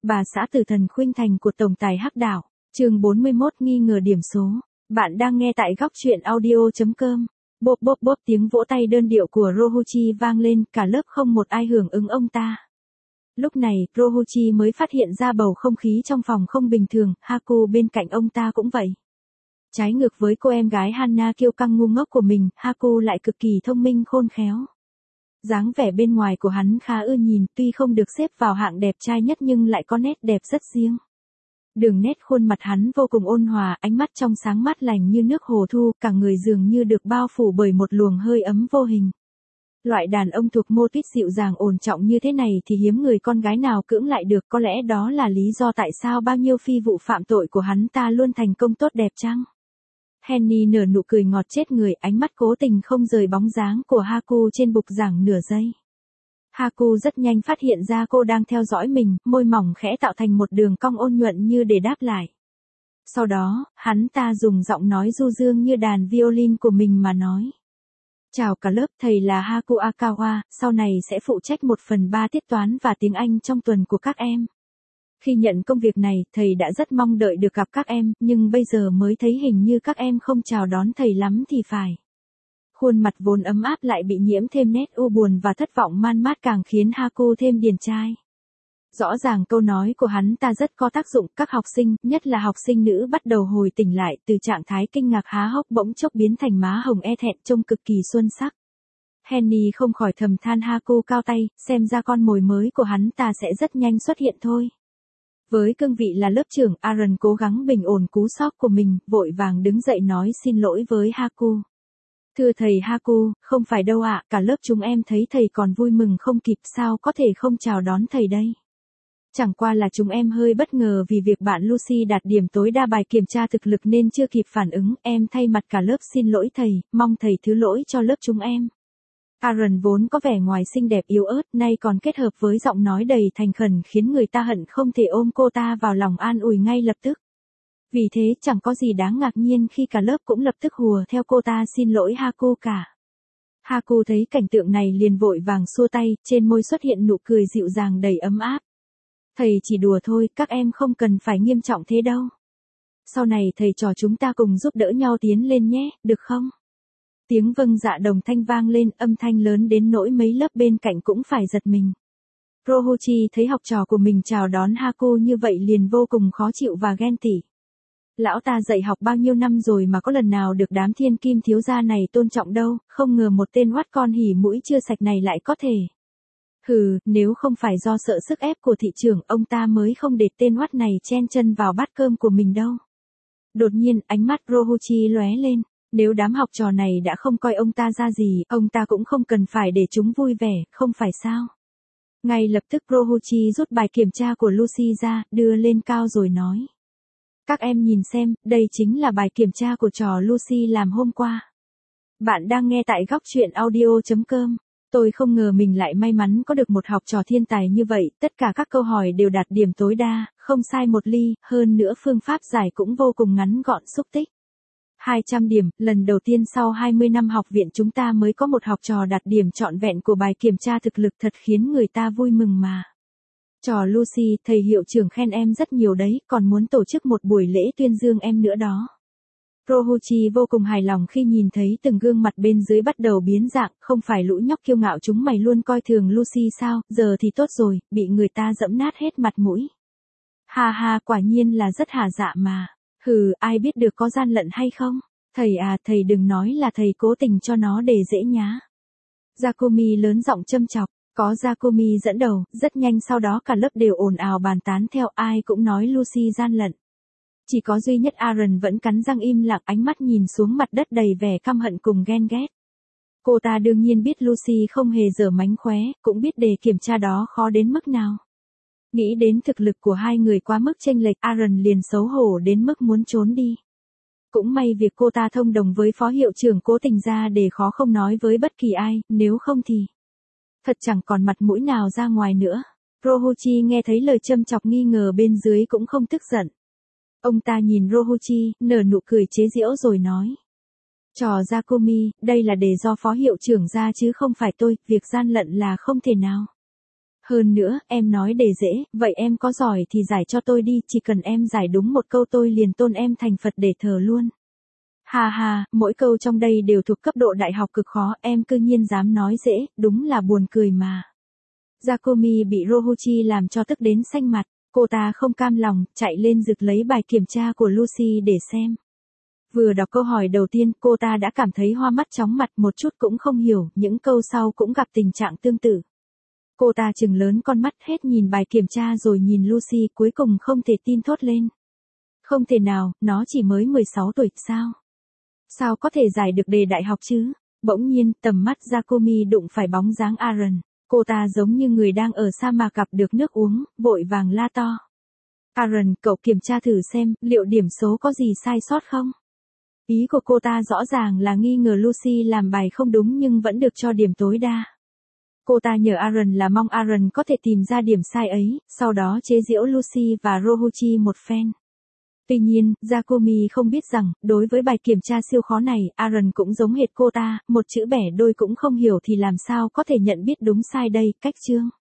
bà xã tử thần khuynh thành của tổng tài Hắc Đảo. Chương 41 nghi ngờ điểm số. Bạn đang nghe tại góc truyện audio.com. Bốp bốp bốp, tiếng vỗ tay đơn điệu của Rohuchi vang lên, cả lớp không một ai hưởng ứng ông ta. Lúc này, Rohuchi mới phát hiện ra bầu không khí trong phòng không bình thường, Haku bên cạnh ông ta cũng vậy. Trái ngược với cô em gái Hana kiêu căng ngu ngốc của mình, Haku lại cực kỳ thông minh khôn khéo. Dáng vẻ bên ngoài của hắn khá ưa nhìn, tuy không được xếp vào hạng đẹp trai nhất nhưng lại có nét đẹp rất riêng. Đường nét khuôn mặt hắn vô cùng ôn hòa, ánh mắt trong sáng mát lành như nước hồ thu, cả người dường như được bao phủ bởi một luồng hơi ấm vô hình. Loại đàn ông thuộc mô típ dịu dàng ổn trọng như thế này thì hiếm người con gái nào cưỡng lại được, có lẽ đó là lý do tại sao bao nhiêu phi vụ phạm tội của hắn ta luôn thành công tốt đẹp chăng? Henny nở nụ cười ngọt chết người, ánh mắt cố tình không rời bóng dáng của Haku trên bục giảng nửa giây. Haku rất nhanh phát hiện ra cô đang theo dõi mình, môi mỏng khẽ tạo thành một đường cong ôn nhuận như để đáp lại. Sau đó, hắn ta dùng giọng nói du dương như đàn violin của mình mà nói. Chào cả lớp, thầy là Haku Akawa, sau này sẽ phụ trách 1/3 tiết toán và tiếng Anh trong tuần của các em. Khi nhận công việc này, thầy đã rất mong đợi được gặp các em, nhưng bây giờ mới thấy hình như các em không chào đón thầy lắm thì phải. Khuôn mặt vốn ấm áp lại bị nhiễm thêm nét u buồn và thất vọng man mát càng khiến Haku thêm điển trai. Rõ ràng câu nói của hắn ta rất có tác dụng, các học sinh, nhất là học sinh nữ bắt đầu hồi tỉnh lại từ trạng thái kinh ngạc há hốc bỗng chốc biến thành má hồng e thẹn trông cực kỳ xuân sắc. Henny không khỏi thầm than Haku cao tay, xem ra con mồi mới của hắn ta sẽ rất nhanh xuất hiện thôi. Với cương vị là lớp trưởng, Aaron cố gắng bình ổn cú sốc của mình, vội vàng đứng dậy nói xin lỗi với Haku. Thưa thầy Haku, không phải đâu ạ, cả lớp chúng em thấy thầy còn vui mừng không kịp, sao có thể không chào đón thầy đây. Chẳng qua là chúng em hơi bất ngờ vì việc bạn Lucy đạt điểm tối đa bài kiểm tra thực lực nên chưa kịp phản ứng, em thay mặt cả lớp xin lỗi thầy, mong thầy thứ lỗi cho lớp chúng em. Aaron vốn có vẻ ngoài xinh đẹp yếu ớt, nay còn kết hợp với giọng nói đầy thành khẩn khiến người ta hận không thể ôm cô ta vào lòng an ủi ngay lập tức. Vì thế chẳng có gì đáng ngạc nhiên khi cả lớp cũng lập tức hùa theo cô ta xin lỗi Haku cả. Haku thấy cảnh tượng này liền vội vàng xua tay, trên môi xuất hiện nụ cười dịu dàng đầy ấm áp. Thầy chỉ đùa thôi, các em không cần phải nghiêm trọng thế đâu. Sau này thầy trò chúng ta cùng giúp đỡ nhau tiến lên nhé, được không? Tiếng vâng dạ đồng thanh vang lên, âm thanh lớn đến nỗi mấy lớp bên cạnh cũng phải giật mình. Rohuchi thấy học trò của mình chào đón Haku như vậy liền vô cùng khó chịu và ghen tị. Lão ta dạy học bao nhiêu năm rồi mà có lần nào được đám thiên kim thiếu gia này tôn trọng đâu, không ngờ một tên oát con hỉ mũi chưa sạch này lại có thể. Hừ, nếu không phải do sợ sức ép của thị trường, ông ta mới không để tên oát này chen chân vào bát cơm của mình đâu. Đột nhiên, ánh mắt Rohuchi lóe lên. Nếu đám học trò này đã không coi ông ta ra gì, ông ta cũng không cần phải để chúng vui vẻ, không phải sao? Ngay lập tức Rohuchi rút bài kiểm tra của Lucy ra, đưa lên cao rồi nói. Các em nhìn xem, đây chính là bài kiểm tra của trò Lucy làm hôm qua. Bạn đang nghe tại góc truyện audio.com. Tôi không ngờ mình lại may mắn có được một học trò thiên tài như vậy, tất cả các câu hỏi đều đạt điểm tối đa, không sai một ly, hơn nữa phương pháp giải cũng vô cùng ngắn gọn xúc tích. 200 điểm, lần đầu tiên sau 20 năm học viện chúng ta mới có một học trò đạt điểm trọn vẹn của bài kiểm tra thực lực, thật khiến người ta vui mừng mà. Trò Lucy, thầy hiệu trưởng khen em rất nhiều đấy, còn muốn tổ chức một buổi lễ tuyên dương em nữa đó. Rohuchi vô cùng hài lòng khi nhìn thấy từng gương mặt bên dưới bắt đầu biến dạng, không phải lũ nhóc kiêu ngạo chúng mày luôn coi thường Lucy sao, giờ thì tốt rồi, bị người ta dẫm nát hết mặt mũi. Ha ha, quả nhiên là rất hả dạ mà. Hừ, ai biết được có gian lận hay không? Thầy à, thầy đừng nói là thầy cố tình cho nó để dễ nhá. Giacomi lớn giọng châm chọc, có Giacomi dẫn đầu, rất nhanh sau đó cả lớp đều ồn ào bàn tán theo, ai cũng nói Lucy gian lận. Chỉ có duy nhất Aaron vẫn cắn răng im lặng, ánh mắt nhìn xuống mặt đất đầy vẻ căm hận cùng ghen ghét. Cô ta đương nhiên biết Lucy không hề dở mánh khóe, cũng biết đề kiểm tra đó khó đến mức nào. Nghĩ đến thực lực của hai người quá mức chênh lệch, Aaron liền xấu hổ đến mức muốn trốn đi. Cũng may việc cô ta thông đồng với phó hiệu trưởng cố tình ra để khó không nói với bất kỳ ai, nếu không thì thật chẳng còn mặt mũi nào ra ngoài nữa. Rohuchi nghe thấy lời châm chọc nghi ngờ bên dưới cũng không tức giận. Ông ta nhìn Rohuchi, nở nụ cười chế giễu rồi nói. Trò Giacomi, đây là để do phó hiệu trưởng ra chứ không phải tôi, việc gian lận là không thể nào. Hơn nữa, em nói đề dễ, vậy em có giỏi thì giải cho tôi đi, chỉ cần em giải đúng một câu tôi liền tôn em thành Phật để thờ luôn. Ha ha, mỗi câu trong đây đều thuộc cấp độ đại học cực khó, em cư nhiên dám nói dễ, đúng là buồn cười mà. Giacomi bị Rohuchi làm cho tức đến xanh mặt, cô ta không cam lòng, chạy lên giựt lấy bài kiểm tra của Lucy để xem. Vừa đọc câu hỏi đầu tiên, cô ta đã cảm thấy hoa mắt chóng mặt, một chút cũng không hiểu, những câu sau cũng gặp tình trạng tương tự. Cô ta trừng lớn con mắt hết nhìn bài kiểm tra rồi nhìn Lucy, cuối cùng không thể tin thốt lên. Không thể nào, nó chỉ mới 16 tuổi, sao? Sao có thể giải được đề đại học chứ? Bỗng nhiên, tầm mắt Giacomi đụng phải bóng dáng Aaron. Cô ta giống như người đang ở sa mạc gặp được nước uống, vội vàng la to. Aaron, cậu kiểm tra thử xem, liệu điểm số có gì sai sót không? Ý của cô ta rõ ràng là nghi ngờ Lucy làm bài không đúng nhưng vẫn được cho điểm tối đa. Cô ta nhờ Aaron là mong Aaron có thể tìm ra điểm sai ấy, sau đó chế giễu Lucy và Rohuchi một phen. Tuy nhiên, Giacomi không biết rằng, đối với bài kiểm tra siêu khó này, Aaron cũng giống hệt cô ta, một chữ bẻ đôi cũng không hiểu thì làm sao có thể nhận biết đúng sai đây, cách chương.